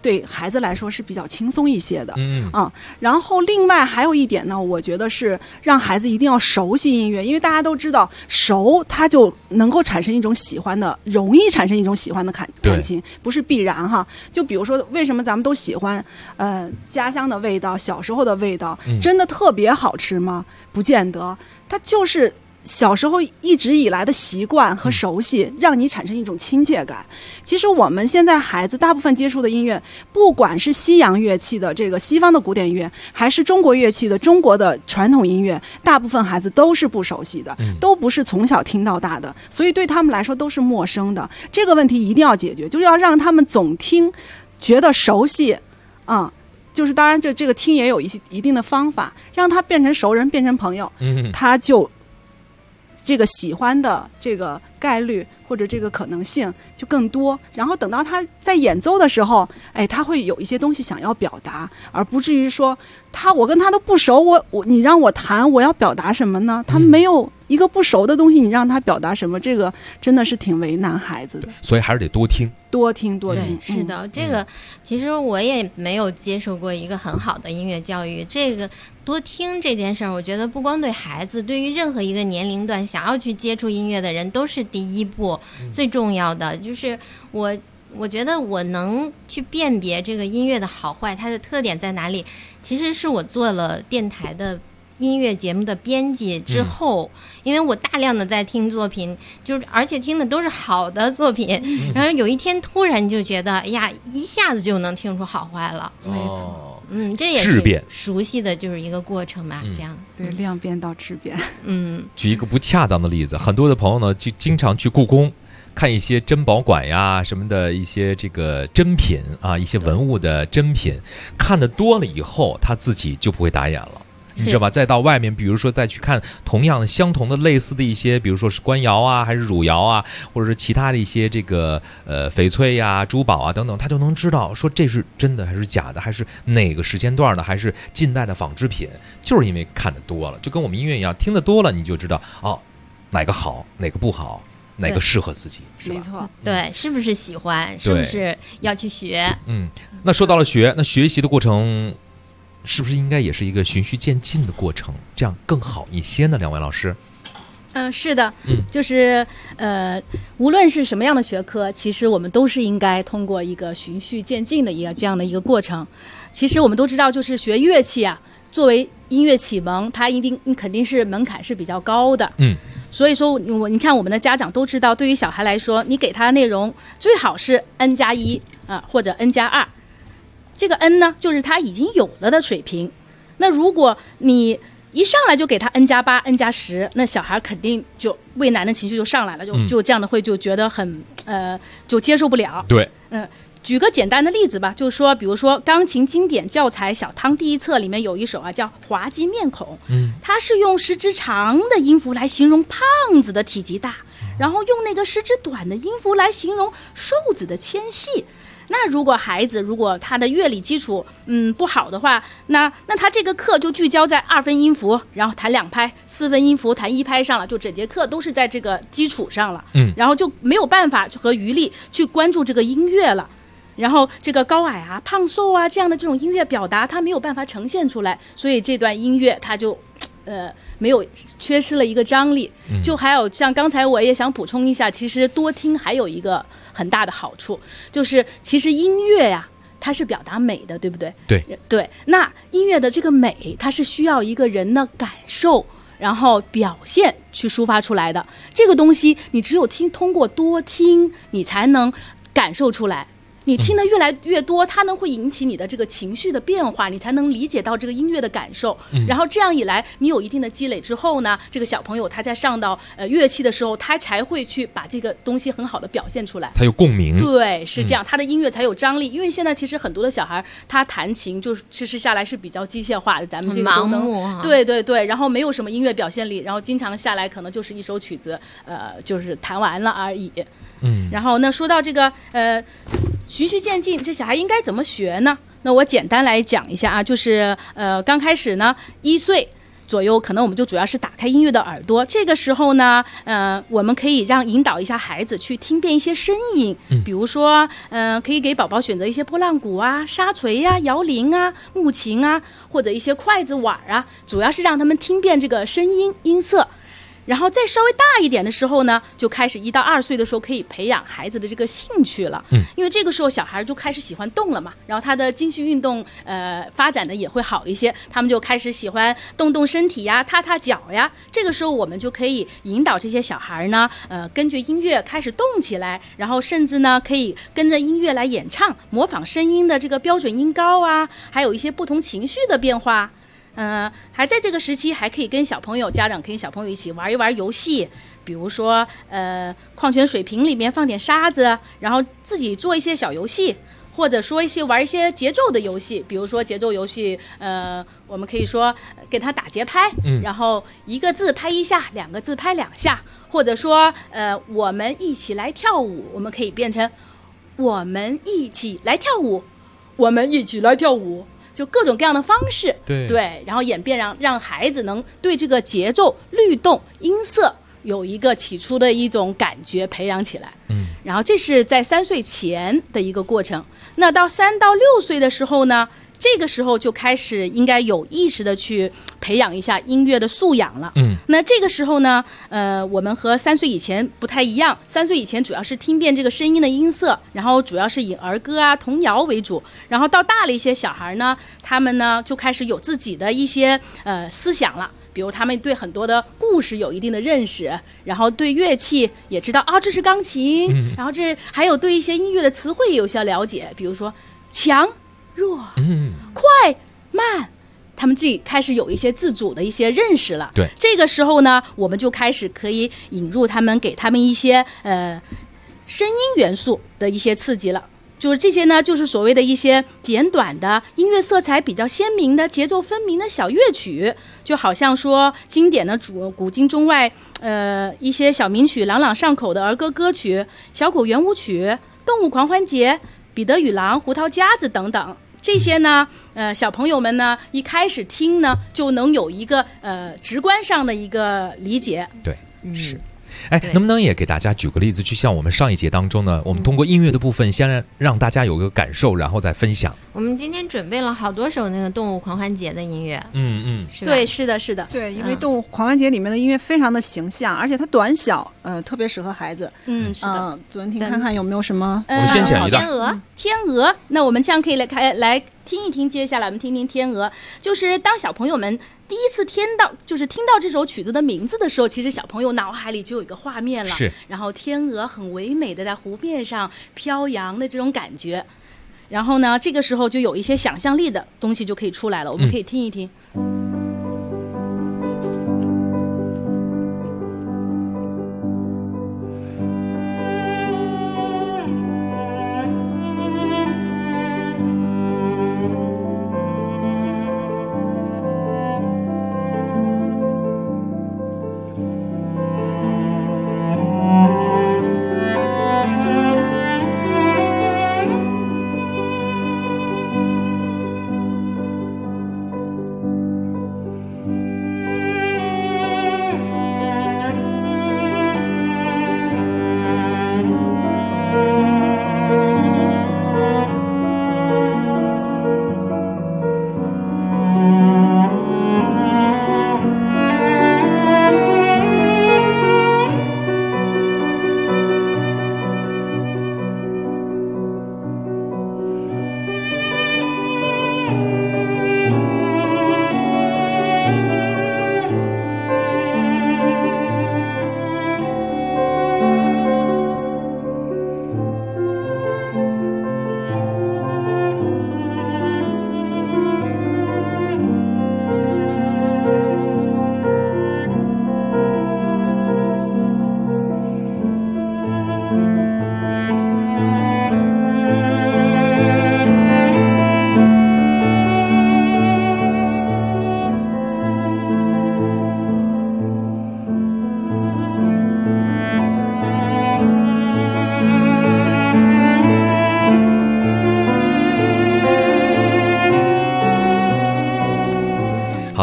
对孩子来说是比较轻松一些的。然后另外还有一点呢，我觉得是让孩子一定要熟悉音乐，因为大家都知道熟他就能够产生一种喜欢的，容易产生一种喜欢的感情，不是必然哈。就比如说为什么咱们都喜欢家乡的味道，小时候的味道，真的特别好吃吗？不见得，它就是小时候一直以来的习惯和熟悉，让你产生一种亲切感。其实我们现在孩子大部分接触的音乐，不管是西洋乐器的这个西方的古典乐，还是中国乐器的中国的传统音乐，大部分孩子都是不熟悉的，都不是从小听到大的，所以对他们来说都是陌生的。这个问题一定要解决，就是要让他们总听觉得熟悉就是当然这个听也有一定的方法，让他变成熟人，变成朋友，他就这个喜欢的这个概率或者这个可能性就更多。然后等到他在演奏的时候，他会有一些东西想要表达，而不至于说我跟他都不熟，你让我弹，我要表达什么呢？他没有一个不熟的东西，你让他表达什么？这个真的是挺为难孩子的。 所以还是得多听。 是的，这个其实我也没有接受过一个很好的音乐教育。这个多听这件事儿，我觉得不光对孩子，对于任何一个年龄段想要去接触音乐的人都是第一步，最重要的就是我觉得我能去辨别这个音乐的好坏，它的特点在哪里，其实是我做了电台的音乐节目的编辑之后，因为我大量的在听作品，就是而且听的都是好的作品，然后有一天突然就觉得呀，一下子就能听出好坏了。 没错， 这也是熟悉的就是一个过程吧，这样对，量变到质变。 举一个不恰当的例子，很多的朋友呢就经常去故宫看一些珍宝馆呀什么的一些这个珍品啊，一些文物的珍品，看得多了以后，他自己就不会打眼了。你知道吧？再到外面，比如说再去看同样相同的类似的一些，比如说是官窑啊，还是汝窑啊，或者是其他的一些这个翡翠呀、珠宝啊等等，他就能知道说这是真的还是假的，还是哪个时间段的，还是近代的仿制品。就是因为看得多了，就跟我们音乐一样，听得多了你就知道哪个好，哪个不好，哪个适合自己，是吧？ 没错， 对，是不是喜欢，是不是要去学？ 那说到了那学习的过程，是不是应该也是一个循序渐进的过程，这样更好一些呢？两位老师？ 是的，就是无论是什么样的学科，其实我们都是应该通过一个循序渐进的这样的一个过程。其实我们都知道，就是学乐器啊，作为音乐启蒙，它肯定是门槛是比较高的。所以说你看我们的家长都知道，对于小孩来说，你给他内容最好是 N+1 或者 N+2。这个 N 呢，就是他已经有了的水平。那如果你一上来就给他 N+8、N+10，那小孩肯定就畏难的情绪就上来了，就这样的会就觉得很就接受不了。 对， 举个简单的例子吧，就是说，比如说钢琴经典教材小汤第一册里面有一首叫《滑稽面孔》，它是用10指长的音符来形容胖子的体积大，然后用那个10指短的音符来形容瘦子的纤细。那如果孩子他的乐理基础不好的话，那他这个课就聚焦在2分音符，然后弹2拍，4分音符弹1拍上了，就整节课都是在这个基础上了，然后就没有办法和余力去关注这个音乐了。然后这个高矮啊、胖瘦啊这样的这种音乐表达，它没有办法呈现出来，所以这段音乐它就没有缺失了一个张力。就还有像刚才我也想补充一下，其实多听还有一个很大的好处，就是其实音乐呀，它是表达美的，对不对？对，那音乐的这个美，它是需要一个人的感受，然后表现去抒发出来的。这个东西你只有通过多听，你才能感受出来。你听得越来越多，它会引起你的这个情绪的变化，你才能理解到这个音乐的感受。然后这样一来，你有一定的积累之后呢，这个小朋友他在上到乐器的时候，他才会去把这个东西很好的表现出来， 才有共鸣。 对，是这样，他的音乐才有张力。因为现在其实很多的小孩他弹琴就是其实下来是比较机械化的，咱们这个都能对，然后没有什么音乐表现力，然后经常下来可能就是一首曲子就是弹完了而已。然后呢，说到这个循序渐进，这小孩应该怎么学呢？那我简单来讲一下啊，就是刚开始呢1岁， 左右，可能我们就主要是打开音乐的耳朵。这个时候呢，我们可以引导一下孩子去听辨一些声音，比如说，可以给宝宝选择一些拨浪鼓啊、沙锤呀、摇铃啊、木琴啊，或者一些筷子碗啊，主要是让他们听辨这个声音音色。然后再稍微大一点的时候呢，就开始1到2岁的时候可以培养孩子的这个兴趣了。因为这个时候小孩就开始喜欢动了嘛，然后他的精细运动发展的也会好一些，他们就开始喜欢动动身体呀、踏踏脚呀。这个时候我们就可以引导这些小孩呢，根据音乐开始动起来，然后甚至呢可以跟着音乐来演唱，模仿声音的这个标准音高啊，还有一些不同情绪的变化。还在这个时期还可以跟家长跟小朋友一起玩一玩游戏，比如说矿泉水瓶里面放点沙子，然后自己做一些小游戏，或者说玩一些节奏的游戏，比如说节奏游戏，我们可以说给他打节拍，然后1个字拍1下，2个字拍2下，或者说我们一起来跳舞，我们可以变成我们一起来跳舞，我们一起来跳舞。就各种各样的方式，对，然后演变让孩子能对这个节奏、律动、音色有一个起初的一种感觉培养起来。然后这是在3岁前的一个过程。那到3到6岁的时候呢，这个时候就开始应该有意识的去培养一下音乐的素养了。那这个时候呢，我们和3岁以前不太一样。3岁以前主要是听辨这个声音的音色，然后主要是以儿歌啊、童谣为主。然后到大了一些小孩呢，他们呢就开始有自己的一些思想了。比如他们对很多的故事有一定的认识，然后对乐器也知道啊，这是钢琴，然后这还有对一些音乐的词汇也有些了解，比如说强、弱、快、慢，他们自己开始有一些自主的一些认识了。 对， 这个时候呢，我们就开始可以引入他们，给他们一些声音元素的一些刺激了。就是这些呢，就是所谓的一些简短的音乐色彩比较鲜明的、节奏分明的小乐曲，就好像说经典的古今中外一些小名曲、朗朗上口的儿歌歌曲、小狗圆舞曲、动物狂欢节、彼得与狼、胡桃夹子等等。这些呢，小朋友们呢一开始听呢，就能有一个直观上的一个理解。 对，是。能不能也给大家举个例子，就像我们上一节当中呢，我们通过音乐的部分先让大家有个感受，然后再分享。 我们今天准备了好多首那个动物狂欢节的音乐。 对，是的，是的， 对，因为动物狂欢节里面的音乐非常的形象，而且它短小，特别适合孩子。 是的。 左文婷看看有没有什么？ 我们先选一段。 天鹅。那我们这样可以来听一听，接下来我们听听天鹅。就是当小朋友们第一次听到这首曲子的名字的时候，其实小朋友脑海里就有一个画面了。 是。 然后天鹅很唯美的在湖面上飘扬的这种感觉，然后呢，这个时候就有一些想象力的东西就可以出来了。我们可以听一听。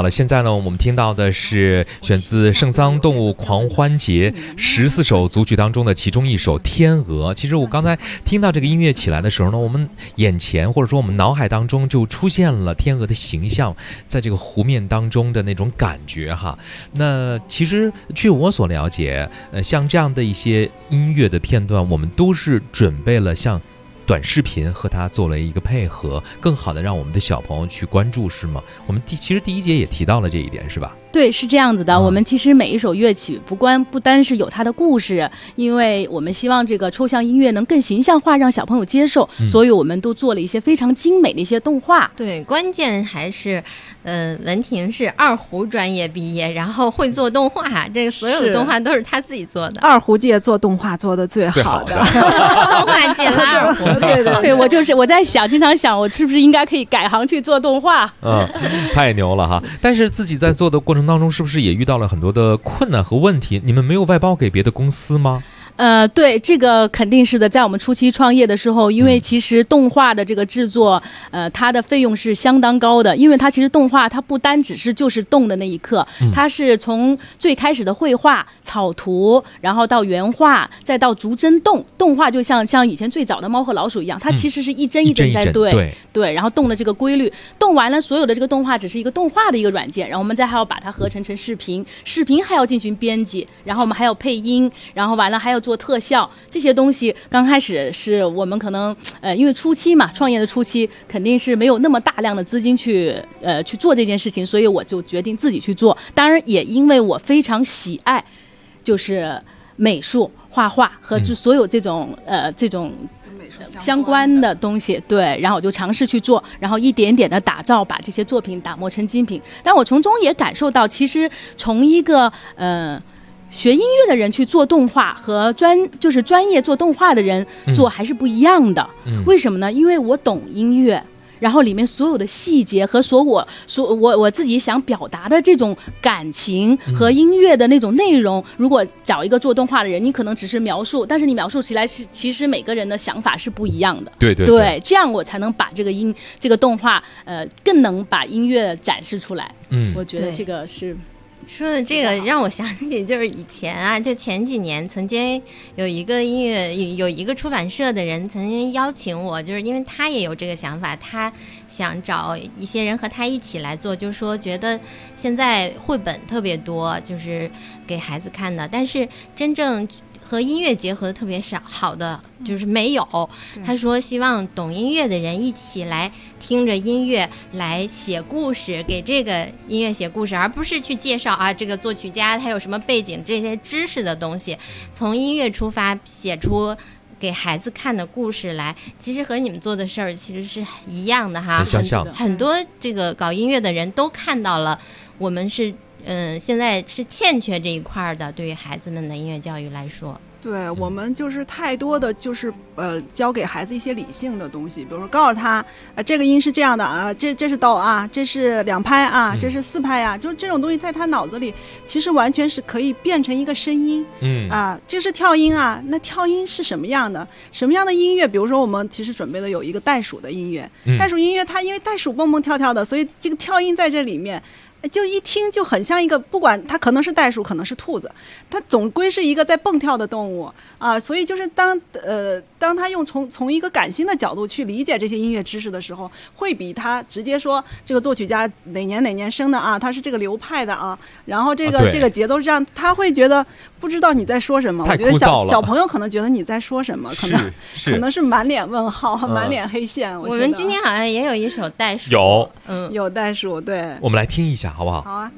好了，现在呢，我们听到的是选自圣桑动物狂欢节14首组曲当中的其中一首《天鹅》。其实我刚才听到这个音乐起来的时候呢，我们眼前或者说我们脑海当中就出现了天鹅的形象，在这个湖面当中的那种感觉哈。那其实据我所了解，像这样的一些音乐的片段，我们都是准备了像短视频和它做了一个配合，更好的让我们的小朋友去关注，是吗？我们其实第一节也提到了这一点，是吧？ 对，是这样子的。我们其实每一首乐曲不单是有它的故事，因为我们希望这个抽象音乐能更形象化，让小朋友接受，所以我们都做了一些非常精美的一些动画。 对，关键还是文婷是2胡专业毕业，然后会做动画，这个所有的动画都是他自己做的。 2胡界做动画做的最好的， 动画界拉2胡。 对，我在想，经常想我是不是应该可以改行去做动画。 太牛了哈！但是自己在做的过程当中，是不是也遇到了很多的困难和问题？你们没有外包给别的公司吗？ 对，这个肯定是的。在我们初期创业的时候，因为其实动画的这个制作，它的费用是相当高的。因为它其实动画，它不单只是就是动的那一刻，它是从最开始的绘画、草图，然后到原画，再到逐帧动。动画就像以前最早的猫和老鼠一样，它其实是一帧一帧在对，然后动的这个规律，动完了所有的这个动画只是一个动画的一个软件，然后我们再还要把它合成视频，视频还要进行编辑，然后我们还要配音，然后完了还要做特效，这些东西刚开始是我们可能因为初期嘛，创业的初期肯定是没有那么大量的资金去做这件事情，所以我就决定自己去做。当然也因为我非常喜爱就是美术、画画和所有这种相关的东西，对，然后我就尝试去做，然后一点点的打造，把这些作品打磨成精品。但我从中也感受到，其实从一个学音乐的人去做动画和专业做动画的人做还是不一样的。为什么呢？因为我懂音乐，然后里面所有的细节和我自己想表达的这种感情和音乐的那种内容，如果找一个做动画的人，你可能只是描述，但是你描述起来其实每个人的想法是不一样的。对，这样我才能把这个动画更能把音乐展示出来。我觉得这个是。 说的这个让我想起，就是以前啊，就前几年曾经有一个出版社的人曾经邀请我，就是因为他也有这个想法，他想找一些人和他一起来做，就是说觉得现在绘本特别多，就是给孩子看的，但是真正和音乐结合的特别好的就是没有。他说希望懂音乐的人一起来听着音乐来写故事，给这个音乐写故事，而不是去介绍啊这个作曲家他有什么背景这些知识的东西，从音乐出发写出给孩子看的故事来，其实和你们做的事儿其实是一样的哈。很多这个搞音乐的人都看到了我们是现在是欠缺这一块的，对于孩子们的音乐教育来说。 对，我们就是太多的就是教给孩子一些理性的东西，比如说告诉他这个音是这样的啊，这是哆啊，这是2拍啊，这是4拍啊，就这种东西在他脑子里其实完全是可以变成一个声音。这是跳音啊，那跳音是什么样的音乐？比如说我们其实准备的有一个袋鼠的音乐，袋鼠音乐它因为袋鼠蹦蹦跳跳的，所以这个跳音在这里面就一听就很像一个，不管它可能是袋鼠可能是兔子，它总归是一个在蹦跳的动物啊。所以就是当他用从一个感性的角度去理解这些音乐知识的时候，会比他直接说这个作曲家哪年生的啊，他是这个流派的啊，然后这个节奏是这样，他会觉得不知道你在说什么。我觉得小朋友可能觉得你在说什么，可能是满脸问号，满脸黑线。 我们今天好像也有一首袋鼠， 有袋鼠，对， 我们来听一下好不好？ 好啊。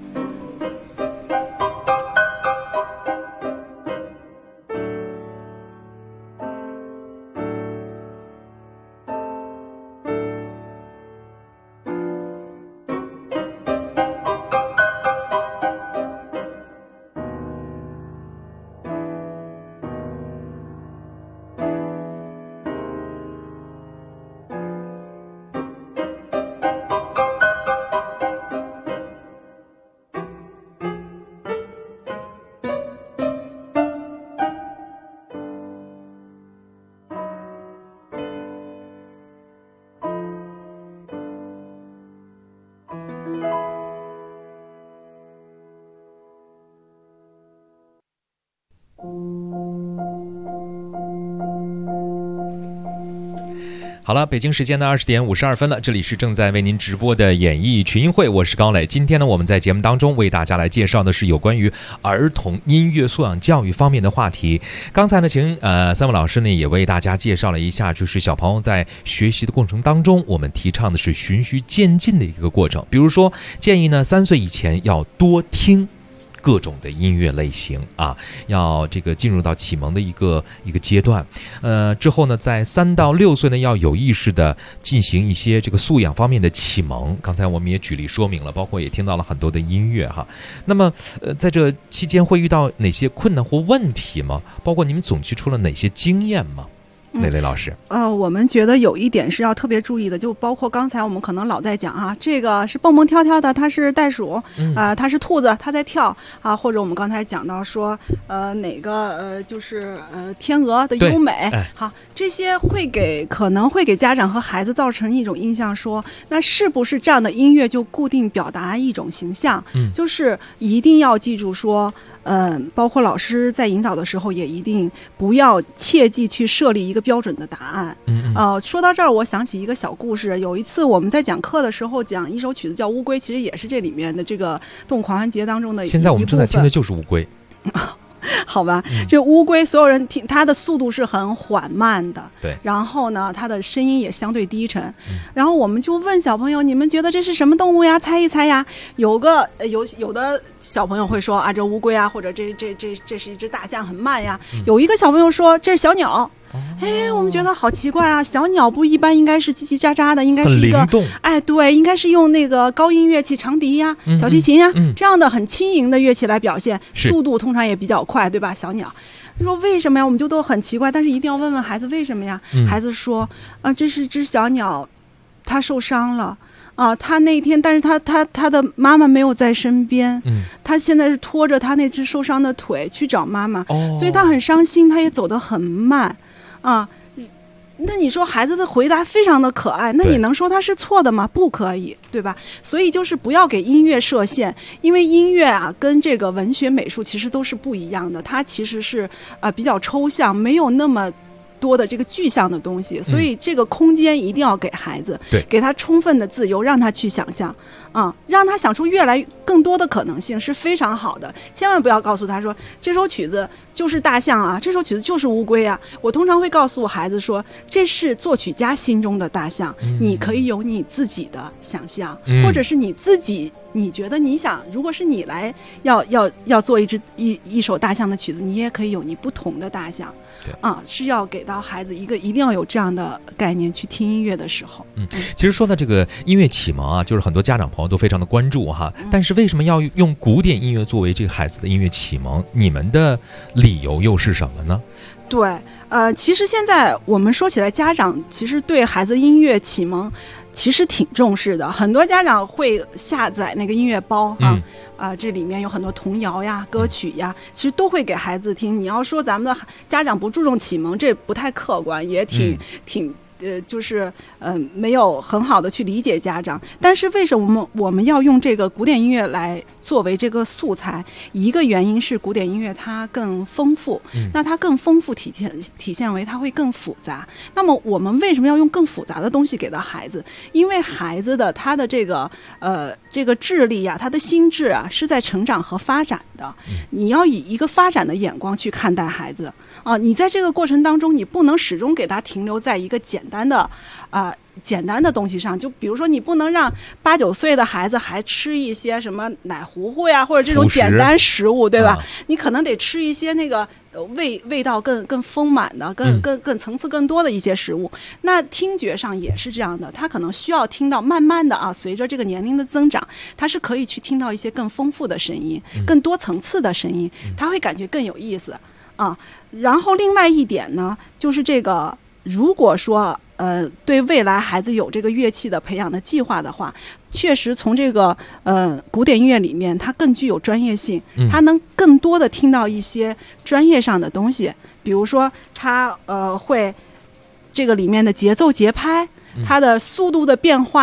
好了，北京时间的20点52分了，这里是正在为您直播的演艺群英会，我是高磊。今天呢，我们在节目当中为大家来介绍的是有关于儿童音乐素养教育方面的话题。刚才呢，请三位老师呢也为大家介绍了一下，就是小朋友在学习的过程当中，我们提倡的是循序渐进的一个过程。比如说，建议呢3岁以前要多听各种的音乐类型啊，要这个进入到启蒙的一个阶段。之后呢，在3到6岁呢，要有意识的进行一些这个素养方面的启蒙。刚才我们也举例说明了，包括也听到了很多的音乐哈。那么在这期间会遇到哪些困难或问题吗？包括你们总结出了哪些经验吗？蕾蕾老师， 我们觉得有一点是要特别注意的，就包括刚才我们可能老在讲哈，这个是蹦蹦跳跳的，它是袋鼠，它是兔子，它在跳啊，或者我们刚才讲到说，哪个就是天鹅的优美，好，这些可能会给家长和孩子造成一种印象说，那是不是这样的音乐就固定表达一种形象？就是一定要记住说。包括老师在引导的时候，也一定不要切记去设立一个标准的答案。说到这儿，我想起一个小故事。有一次我们在讲课的时候，讲一首曲子叫《乌龟》，其实也是这里面的这个动物狂欢节当中的一部分。 现在我们正在听的就是乌龟。 好吧，这乌龟所有人听它的速度是很缓慢的， 对， 然后呢它的声音也相对低沉，然后我们就问小朋友，你们觉得这是什么动物呀？猜一猜呀。有的小朋友会说啊，这乌龟啊，或者这是一只大象，很慢呀。有一个小朋友说这是小鸟。我们觉得好奇怪啊！小鸟不一般应该是叽叽喳喳的，应该是一个对，应该是用那个高音乐器，长笛呀、小提琴呀这样的很轻盈的乐器来表现，速度通常也比较快，对吧？小鸟，你说为什么呀？我们就都很奇怪，但是一定要问问孩子为什么呀？孩子说这是只小鸟，它受伤了。他那天，但是他的妈妈没有在身边，他现在是拖着他那只受伤的腿去找妈妈，所以他很伤心，他也走得很慢那你说孩子的回答非常的可爱，那你能说他是错的吗？不可以，对吧？所以就是不要给音乐设限，因为音乐跟这个文学美术其实都是不一样的，它其实是比较抽象，没有那么多的这个具象的东西，所以这个空间一定要给孩子，给他充分的自由，让他去想象让他想出越来更多的可能性是非常好的。千万不要告诉他说这首曲子就是大象这首曲子就是乌龟我通常会告诉孩子说，这是作曲家心中的大象，你可以有你自己的想象，或者是你自己你觉得你想，如果是你来要做一首大象的曲子，你也可以有你不同的大象是要给到孩子一定要有这样的概念去听音乐的时候。 其实说到这个音乐启蒙就是很多家长朋友都非常的关注但是为什么要用古典音乐作为这个孩子的音乐启蒙？你们的理由又是什么呢？ 对，其实现在我们说起来，家长其实对孩子音乐启蒙其实挺重视的，很多家长会下载那个音乐包这里面有很多童谣呀、歌曲呀，其实都会给孩子听。你要说咱们的家长不注重启蒙，这不太客观，也挺就是没有很好的去理解家长。但是为什么我们要用这个古典音乐来作为这个素材？一个原因是古典音乐它更丰富，那它更丰富体现为它会更复杂。那么我们为什么要用更复杂的东西给到孩子？因为孩子的他的这个智力他的心智是在成长和发展的。你要以一个发展的眼光去看待孩子你在这个过程当中，你不能始终给他停留在一个简单的东西上，就比如说你不能让8、9岁的孩子还吃一些什么奶糊糊呀，或者这种简单食物，对吧？你可能得吃一些那个味道更丰满的、更层次更多的一些食物。那听觉上也是这样的，他可能需要听到慢慢的随着这个年龄的增长，他是可以去听到一些更丰富的声音、更多层次的声音，他会感觉更有意思然后另外一点呢，就是这个如果说对未来孩子有这个乐器的培养的计划的话，确实从这个古典音乐里面，它更具有专业性，它能更多的听到一些专业上的东西，比如说它会这个里面的节奏节拍，它的速度的变化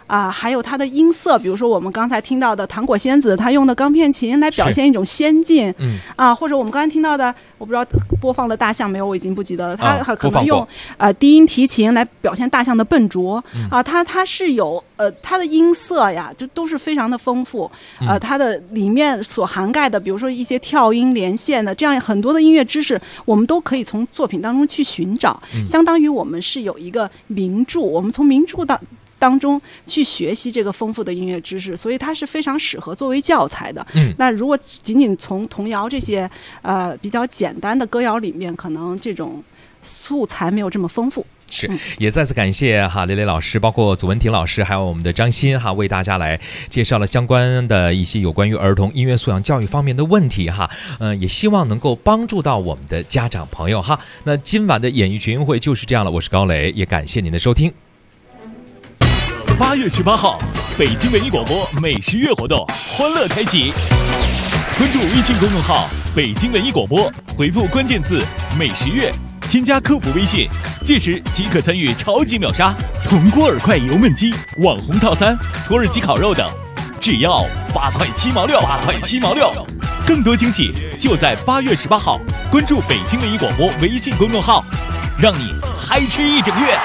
还有它的音色，比如说我们刚才听到的糖果仙子，她用的钢片琴来表现一种仙境，或者我们刚才听到的，我不知道播放了大象没有，我已经不记得了，她可能用低音提琴来表现大象的笨拙，它是有它的音色呀，就都是非常的丰富，它的里面所涵盖的，比如说一些跳音连线的这样很多的音乐知识，我们都可以从作品当中去寻找，相当于我们是有一个名著，我们从名著当中去学习这个丰富的音乐知识，所以它是非常适合作为教材的。那如果仅仅从童谣这些比较简单的歌谣里面，可能这种素材没有这么丰富。 是，也再次感谢雷雷老师，包括祖文婷老师，还有我们的张欣为大家来介绍了相关的一些有关于儿童音乐素养教育方面的问题也希望能够帮助到我们的家长朋友那今晚的演艺群英会就是这样了，我是高磊，也感谢您的收听。 8月18号，北京文艺广播美食月活动欢乐开启，关注微信公众号北京文艺广播，回复关键字美食月，添加客服微信，届时即可参与超级秒杀铜锅耳块油焖鸡、网红套餐、土耳其烤肉等，只要8块7毛6，8块7毛6。更多惊喜就在8月18号，关注北京文艺广播微信公众号，让你嗨吃一整月。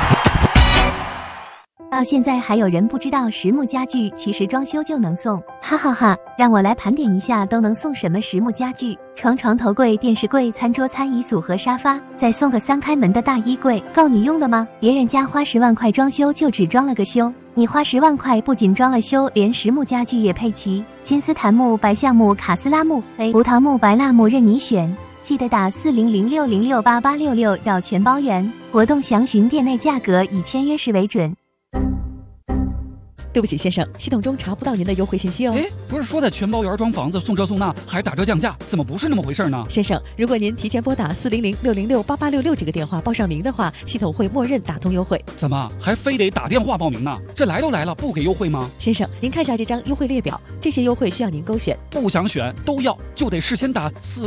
到现在还有人不知道实木家具其实装修就能送，哈哈哈！让我来盘点一下都能送什么实木家具：床、头柜、电视柜、餐桌、餐椅组和沙发，再送个3开门的大衣柜，够你用的吗？别人家花10万块装修就只装了个修，你花10万块不仅装了修，连实木家具也配齐，金丝檀木、白橡木、卡斯拉木、胡桃木、白蜡木任你选。记得打4006068866要全包圆，活动详询店内价格，以签约时为准。 对不起，先生，系统中查不到您的优惠信息哦。 不是说的全包圆装房子送车送那还打折降价，怎么不是那么回事呢？ 先生，如果您提前拨打4006068866这个电话报上名的话，系统会默认打通优惠。 怎么还非得打电话报名呢？这来都来了，不给优惠吗？ 先生，您看一下这张优惠列表，这些优惠需要您勾选。 不想选都要，就得事先打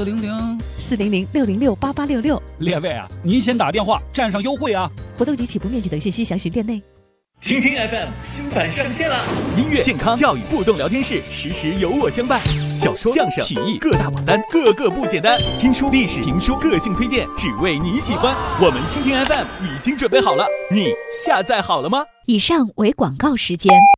4006068866。 列位啊，您先打电话占上优惠啊！ 活动及起步面积等信息详询店内。 听听 FM 新版上线了，音乐、健康、教育互动聊天室，时时有我相伴。小说、相声、曲艺各大榜单，个个不简单。听书、历史、评书，个性推荐，只为你喜欢。我们听听 FM 已经准备好了，你下载好了吗？ 以上为广告时间。